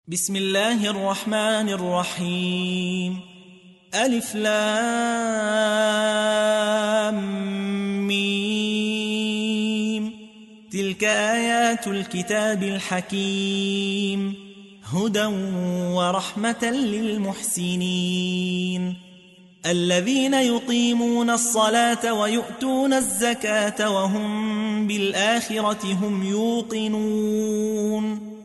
بسم الله الرحمن الرحيم. ألف لام ميم. تلك آيات الكتاب الحكيم، هدى ورحمة للمحسنين الذين يقيمون الصلاة ويؤتون الزكاة وهم بالآخرة هم يوقنون.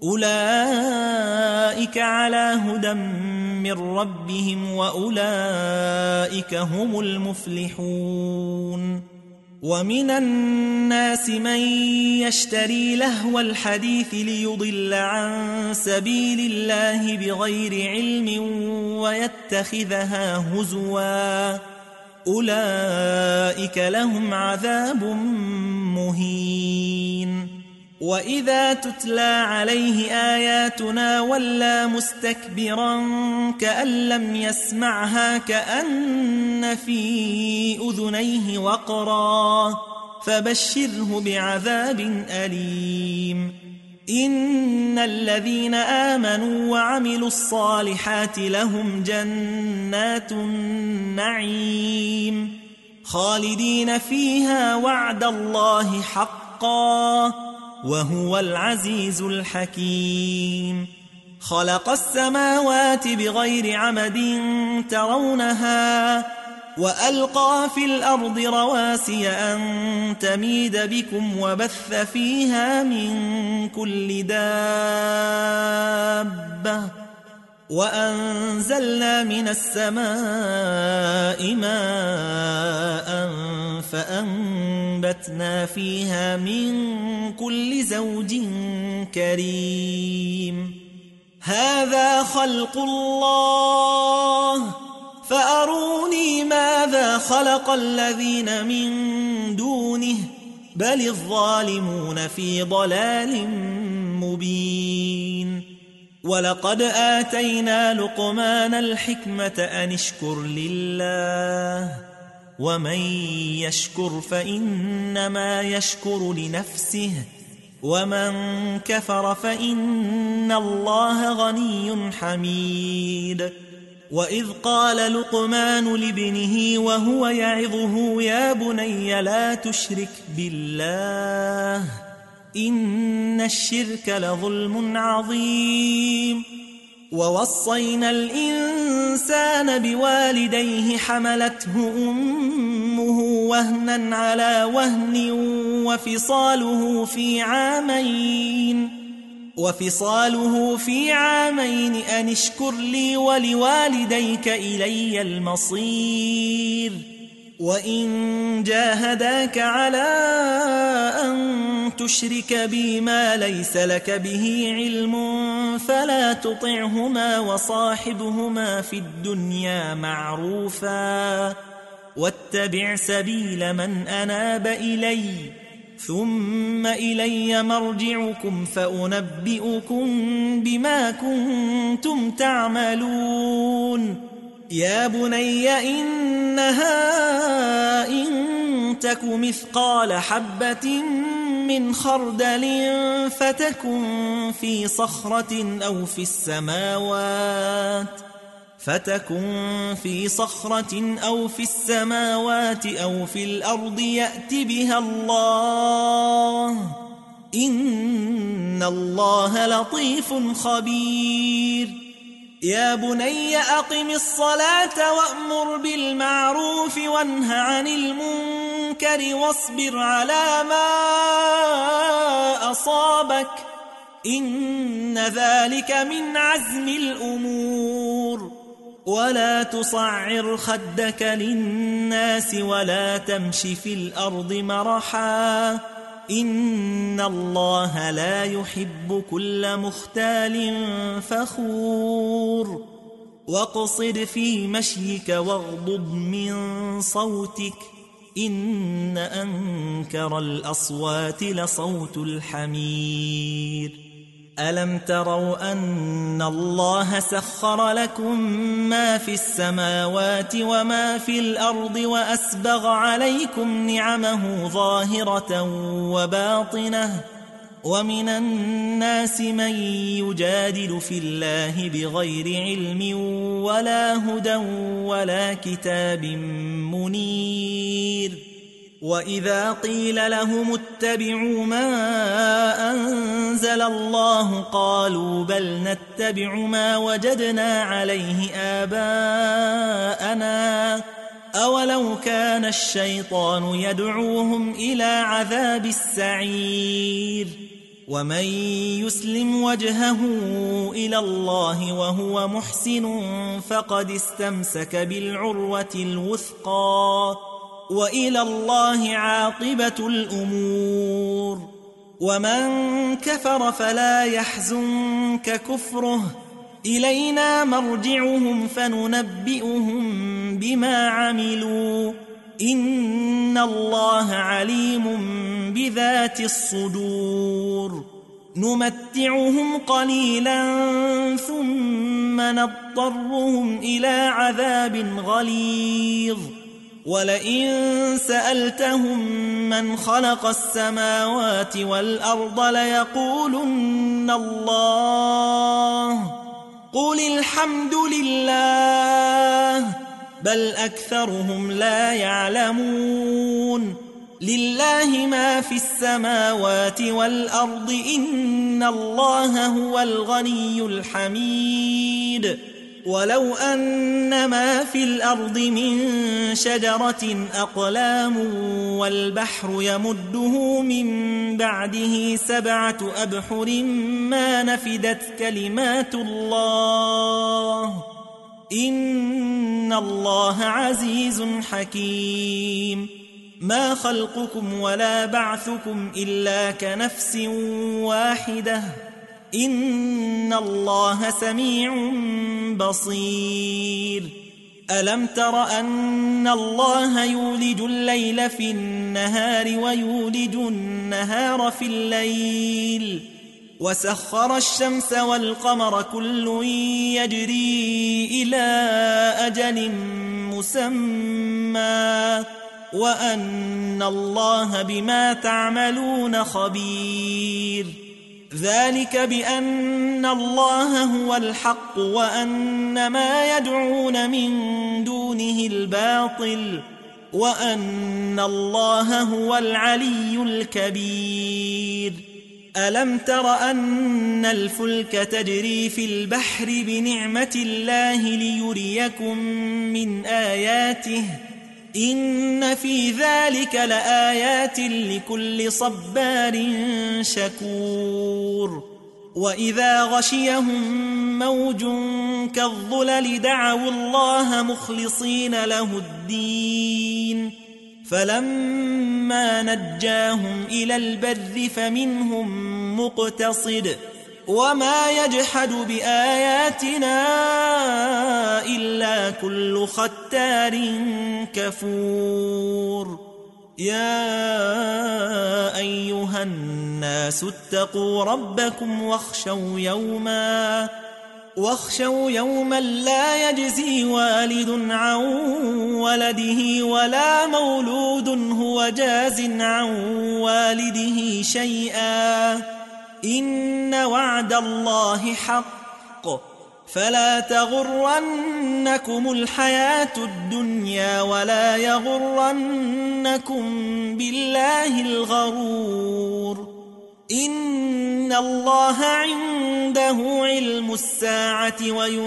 أولئك على هدى من ربهم وأولئك هم المفلحون. ومن الناس من يشتري لهو الحديث ليضل عن سبيل الله بغير علم ويتخذها هزوا، أولئك لهم عذاب مهين. وإذا تتلى عليه آياتنا ولى مستكبرا كأن لم يسمعها كأن في أذنيه وقرا، فبشره بعذاب أليم. إن الذين آمنوا وعملوا الصالحات لهم جنات النعيم خالدين فيها وعد الله حقا وهو العزيز الحكيم. خلق السماوات بغير عمد ترونها وألقى في الأرض رواسي أن تميد بكم وبث فيها من كل دابة وأنزلنا من السماء ماء فأنبتنا فيها من كل زوج كريم. هذا خلق الله فأروني ماذا خلق الذين من دونه بل الظالمون في ضلال مبين. ولقد آتينا لقمان الحكمة أن اشكر لله ومن يشكر فإنما يشكر لنفسه ومن كفر فإن الله غني حميد. وإذ قال لقمان لابنه وهو يعظه يا بني لا تشرك بالله إن الشرك لظلم عظيم. ووصينا الإنسان بوالديه حملته أمه وهنا على وهن وفصاله في عامين أن اشكر لي ولوالديك إلي المصير. وإن جاهداك على أن تشرك بي ما ليس لك به علم فلا تطعهما وصاحبهما في الدنيا معروفا واتبع سبيل من أناب إلي ثم إلي مرجعكم فأنبئكم بما كنتم تعملون. يا بني إنها إن تك مثقال حبة من خردل فتكن في صخرة أو في السماوات أو في الأرض يأت بها الله إن الله لطيف خبير. يا بني أقم الصلاة وأمر بالمعروف وانه عن المنكر واصبر على ما أصابك إن ذلك من عزم الأمور. ولا تصعر خدك للناس ولا تمش في الأرض مرحا إن الله لا يحب كل مختال فخور. واقصد في مشيك واغضض من صوتك إن أنكر الأصوات لصوت الحمير. ألم تروا أن الله سخر لكم ما في السماوات وما في الأرض وأسبغ عليكم نعمه ظاهرة وباطنة ومن الناس من يجادل في الله بغير علم ولا هدى ولا كتاب منير وإذا قيل لهم اتبعوا ما أنزل الله قالوا بل نتبع ما وجدنا عليه آباءنا أولو كان الشيطان يدعوهم إلى عذاب السعير ومن يسلم وجهه إلى الله وهو محسن فقد استمسك بالعروة الوثقى وإلى الله عاقبة الأمور ومن كفر فلا يحزنك كفره إلينا مرجعهم فننبئهم بما عملوا إن الله عليم بذات الصدور نمتعهم قليلا ثم نضطرهم إلى عذاب غليظ ولئن سألتهم من خلق السماوات والأرض ليقولن الله قل الحمد لله بل أكثرهم لا يعلمون لله ما في السماوات والأرض إن الله هو الغني الحميد ولو أن ما في الأرض من شجرة أقلام والبحر يمده من بعده 7 أبحر ما نفدت كلمات الله إن الله عزيز حكيم ما خلقكم ولا بعثكم إلا كنفس واحدة إن الله سميع بصير ألم تر أن الله يولج الليل في النهار ويولج النهار في الليل وسخر الشمس والقمر كل يجري إلى أجل مسمى وأن الله بما تعملون خبير ذلك بأن الله هو الحق وأن ما يدعون من دونه الباطل وأن الله هو العلي الكبير ألم تر أن الفلك تجري في البحر بنعمة الله ليريكم من آياته إن في ذلك لآيات لكل صبار شكور وإذا غشيهم موج كالظلل دعوا الله مخلصين له الدين فلما نجاهم إلى البر فمنهم مقتصد وما يجحد بآياتنا إلا كل ختار كفور يا أيها الناس اتقوا ربكم واخشوا يوما لا يجزي والد عن ولده ولا مولود هو جاز عن والده شيئا إن وعد الله حق فلا تغرنكم الحياة الدنيا ولا يغرنكم بالله الغرور إن الله عنده علم الساعة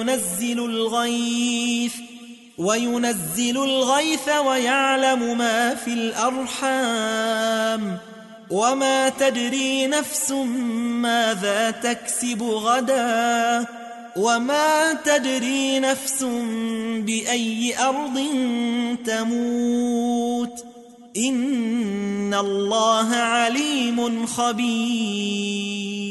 وينزل الغيث ويعلم ما في الأرحام وما تدري نفس ماذا تكسب غدا وما تدري نفس بأي أرض تموت إن الله عليم خبير